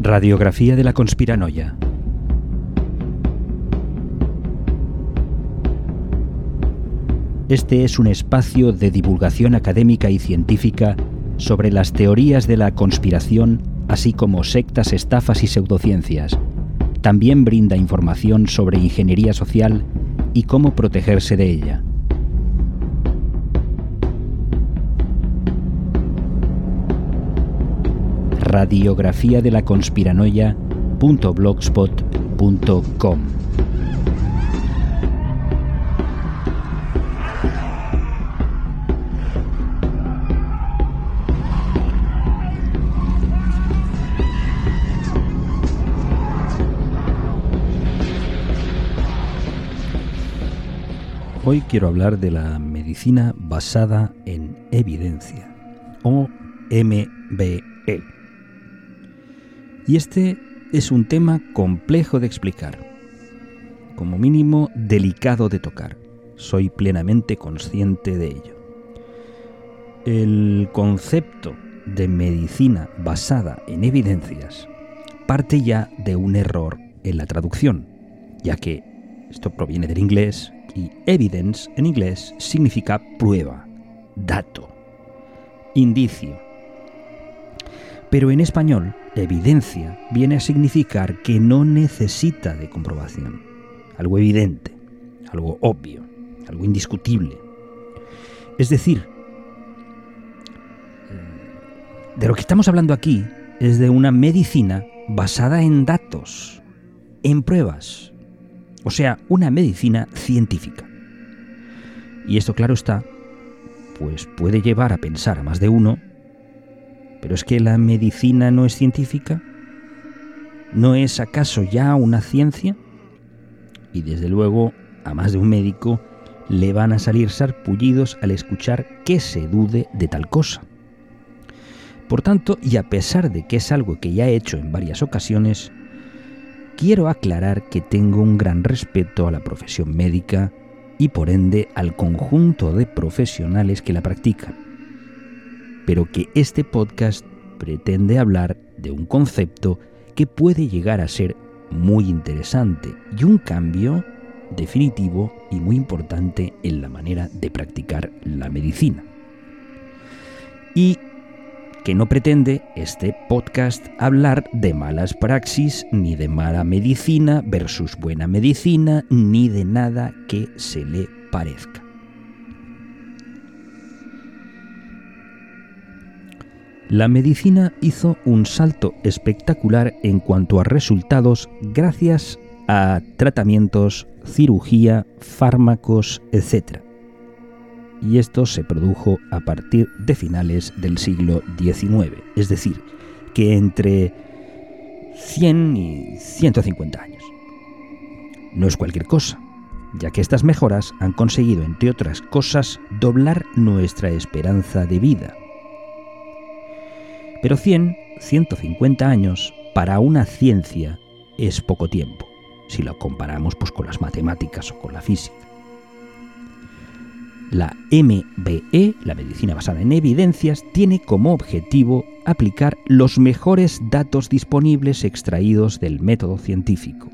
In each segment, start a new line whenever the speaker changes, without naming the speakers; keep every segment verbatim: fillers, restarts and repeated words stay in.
Radiografía de la conspiranoia. Este es un espacio de divulgación académica y científica sobre las teorías de la conspiración, así como sectas, estafas y pseudociencias. También brinda información sobre ingeniería social y cómo protegerse de ella. Radiografía de la conspiranoia punto blogspot punto com. Hoy quiero hablar de la medicina basada en evidencia, o M B E. Y este es un tema complejo de explicar, como mínimo delicado de tocar. Soy plenamente consciente de ello. El concepto de medicina basada en evidencias parte ya de un error en la traducción, ya que esto proviene del inglés y evidence en inglés significa prueba, dato, indicio. Pero en español, evidencia viene a significar que no necesita de comprobación. Algo evidente, algo obvio, algo indiscutible. Es decir, de lo que estamos hablando aquí es de una medicina basada en datos, en pruebas. O sea, una medicina científica. Y esto, claro está, pues puede llevar a pensar a más de uno, ¿pero es que la medicina no es científica? ¿No es acaso ya una ciencia? Y desde luego, a más de un médico le van a salir sarpullidos al escuchar que se dude de tal cosa. Por tanto, y a pesar de que es algo que ya he hecho en varias ocasiones, quiero aclarar que tengo un gran respeto a la profesión médica y por ende al conjunto de profesionales que la practican, pero que este podcast pretende hablar de un concepto que puede llegar a ser muy interesante y un cambio definitivo y muy importante en la manera de practicar la medicina. Y que no pretende este podcast hablar de malas praxis, ni de mala medicina versus buena medicina, ni de nada que se le parezca. La medicina hizo un salto espectacular en cuanto a resultados gracias a tratamientos, cirugía, fármacos, etcétera. Y esto se produjo a partir de finales del siglo diecinueve, es decir, que entre cien y ciento cincuenta años. No es cualquier cosa, ya que estas mejoras han conseguido, entre otras cosas, doblar nuestra esperanza de vida. Pero cien, ciento cincuenta años para una ciencia es poco tiempo, si lo comparamos pues, con las matemáticas o con la física. La M B E, la medicina basada en evidencias, tiene como objetivo aplicar los mejores datos disponibles extraídos del método científico,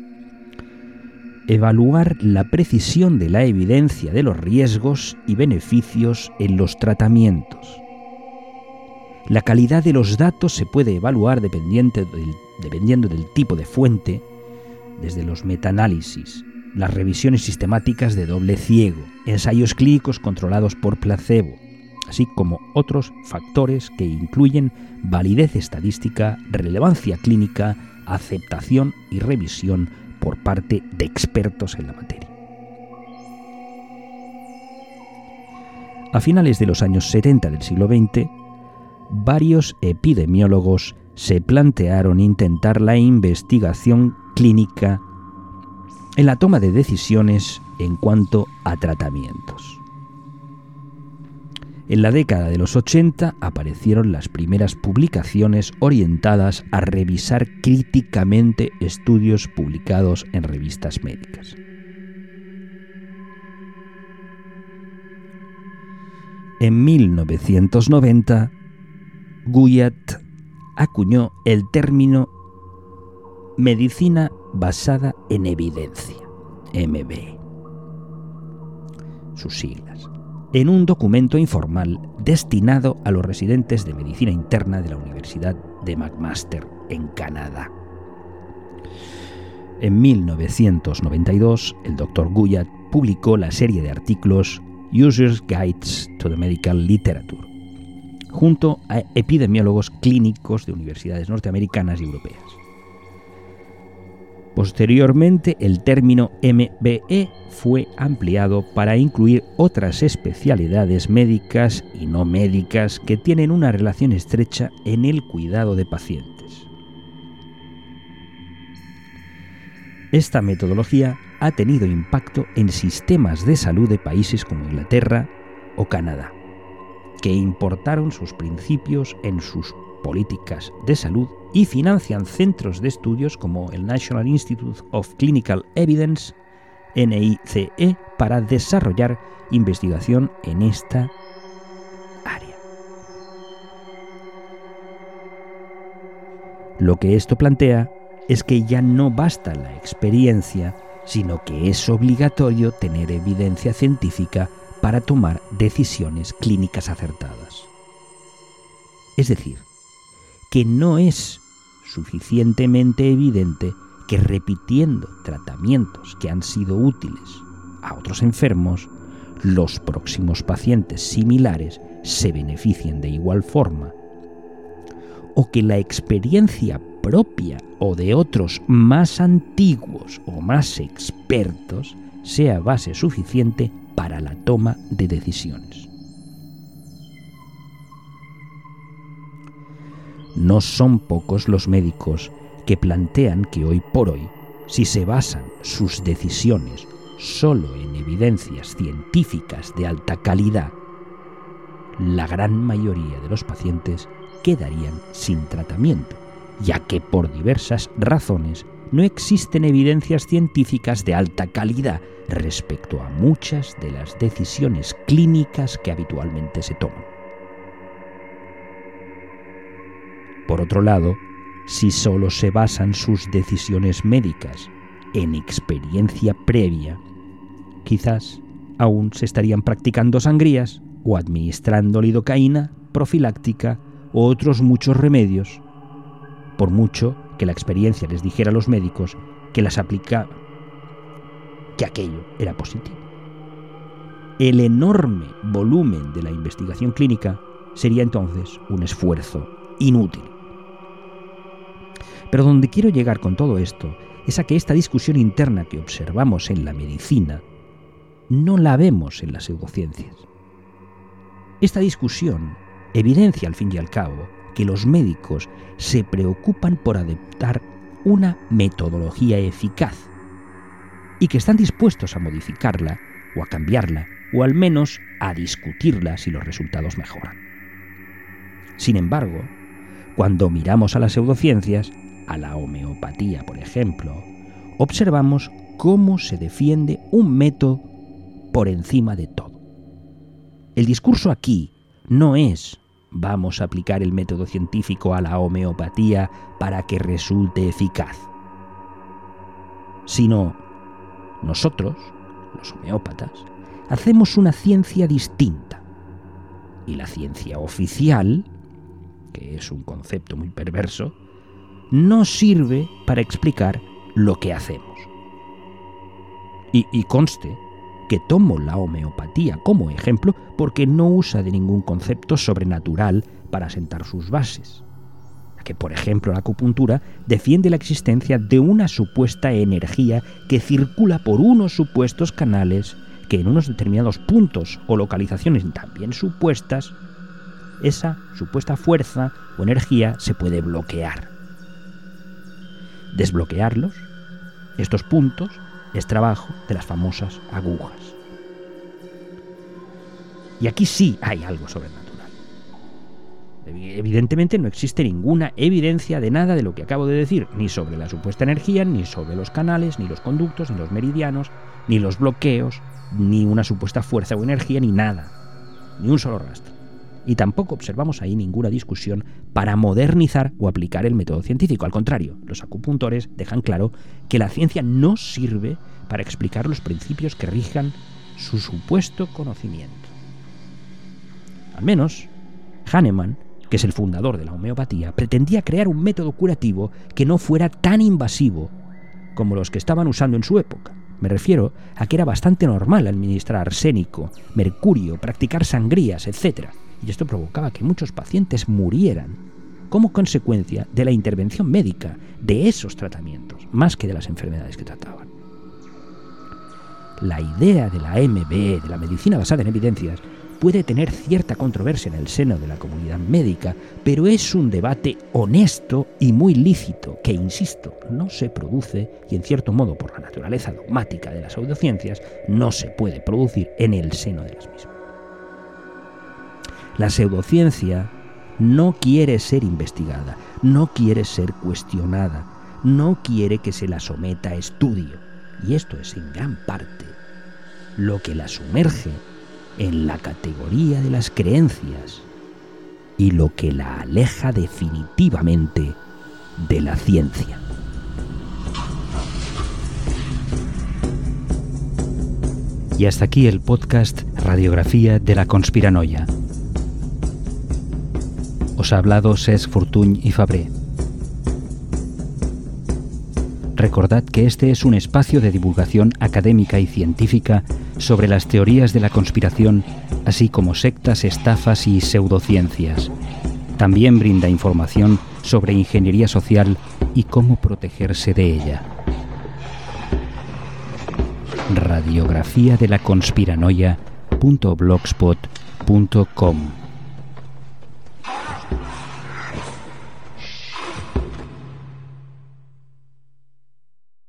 evaluar la precisión de la evidencia de los riesgos y beneficios en los tratamientos. La calidad de los datos se puede evaluar dependiendo del, dependiendo del tipo de fuente, desde los metaanálisis, las revisiones sistemáticas de doble ciego, ensayos clínicos controlados por placebo, así como otros factores que incluyen validez estadística, relevancia clínica, aceptación y revisión por parte de expertos en la materia. A finales de los años setenta del siglo veinte, varios epidemiólogos se plantearon intentar la investigación clínica en la toma de decisiones en cuanto a tratamientos. En la década de los ochenta aparecieron las primeras publicaciones orientadas a revisar críticamente estudios publicados en revistas médicas. En mil novecientos noventa, Guyat acuñó el término Medicina basada en evidencia, M B E, sus siglas, en un documento informal destinado a los residentes de medicina interna de la Universidad de McMaster en Canadá. En mil novecientos noventa y dos, el doctor Guyatt publicó la serie de artículos User's Guides to the Medical Literature, junto a epidemiólogos clínicos de universidades norteamericanas y europeas. Posteriormente, el término M B E fue ampliado para incluir otras especialidades médicas y no médicas que tienen una relación estrecha en el cuidado de pacientes. Esta metodología ha tenido impacto en sistemas de salud de países como Inglaterra o Canadá, que importaron sus principios en sus políticas de salud y financian centros de estudios como el National Institute of Clinical Evidence, N I C E, para desarrollar investigación en esta área. Lo que esto plantea es que ya no basta la experiencia, sino que es obligatorio tener evidencia científica para tomar decisiones clínicas acertadas. Es decir, que no es suficientemente evidente que repitiendo tratamientos que han sido útiles a otros enfermos, los próximos pacientes similares se beneficien de igual forma, o que la experiencia propia o de otros más antiguos o más expertos sea base suficiente para la toma de decisiones. No son pocos los médicos que plantean que hoy por hoy, si se basan sus decisiones solo en evidencias científicas de alta calidad, la gran mayoría de los pacientes quedarían sin tratamiento, ya que por diversas razones no existen evidencias científicas de alta calidad respecto a muchas de las decisiones clínicas que habitualmente se toman. Por otro lado, si solo se basan sus decisiones médicas en experiencia previa, quizás aún se estarían practicando sangrías o administrando lidocaína profiláctica o otros muchos remedios, por mucho que la experiencia les dijera a los médicos que las aplicaban, que aquello era positivo. El enorme volumen de la investigación clínica sería entonces un esfuerzo inútil. Pero donde quiero llegar con todo esto es a que esta discusión interna que observamos en la medicina no la vemos en las pseudociencias. Esta discusión evidencia al fin y al cabo que los médicos se preocupan por adoptar una metodología eficaz y que están dispuestos a modificarla o a cambiarla o al menos a discutirla si los resultados mejoran. Sin embargo, cuando miramos a las pseudociencias, a la homeopatía, por ejemplo, observamos cómo se defiende un método por encima de todo. El discurso aquí no es vamos a aplicar el método científico a la homeopatía para que resulte eficaz, sino nosotros, los homeópatas, hacemos una ciencia distinta. Y la ciencia oficial, que es un concepto muy perverso, no sirve para explicar lo que hacemos. Y, y conste que tomo la homeopatía como ejemplo porque no usa de ningún concepto sobrenatural para sentar sus bases. Que, por ejemplo, la acupuntura defiende la existencia de una supuesta energía que circula por unos supuestos canales que en unos determinados puntos o localizaciones también supuestas, esa supuesta fuerza o energía se puede bloquear. Desbloquearlos, estos puntos, es trabajo de las famosas agujas. Y aquí sí hay algo sobrenatural. Evidentemente no existe ninguna evidencia de nada de lo que acabo de decir, ni sobre la supuesta energía, ni sobre los canales, ni los conductos, ni los meridianos, ni los bloqueos, ni una supuesta fuerza o energía, ni nada. Ni un solo rastro. Y tampoco observamos ahí ninguna discusión para modernizar o aplicar el método científico. Al contrario, los acupuntores dejan claro que la ciencia no sirve para explicar los principios que rijan su supuesto conocimiento. Al menos, Hahnemann, que es el fundador de la homeopatía, pretendía crear un método curativo que no fuera tan invasivo como los que estaban usando en su época. Me refiero a que era bastante normal administrar arsénico, mercurio, practicar sangrías, etcétera. Y esto provocaba que muchos pacientes murieran como consecuencia de la intervención médica de esos tratamientos, más que de las enfermedades que trataban. La idea de la M B, de la medicina basada en evidencias, puede tener cierta controversia en el seno de la comunidad médica, pero es un debate honesto y muy lícito que, insisto, no se produce, y en cierto modo por la naturaleza dogmática de las pseudociencias, no se puede producir en el seno de las mismas. La pseudociencia no quiere ser investigada, no quiere ser cuestionada, no quiere que se la someta a estudio, y esto es en gran parte lo que la sumerge en la categoría de las creencias y lo que la aleja definitivamente de la ciencia. Y hasta aquí el podcast Radiografía de la Conspiranoia. Os ha hablado Cesc Fortuny y Fabré. Recordad que este es un espacio de divulgación académica y científica sobre las teorías de la conspiración, así como sectas, estafas y pseudociencias. También brinda información sobre ingeniería social y cómo protegerse de ella. Radiografía de la conspiranoia punto blogspot punto com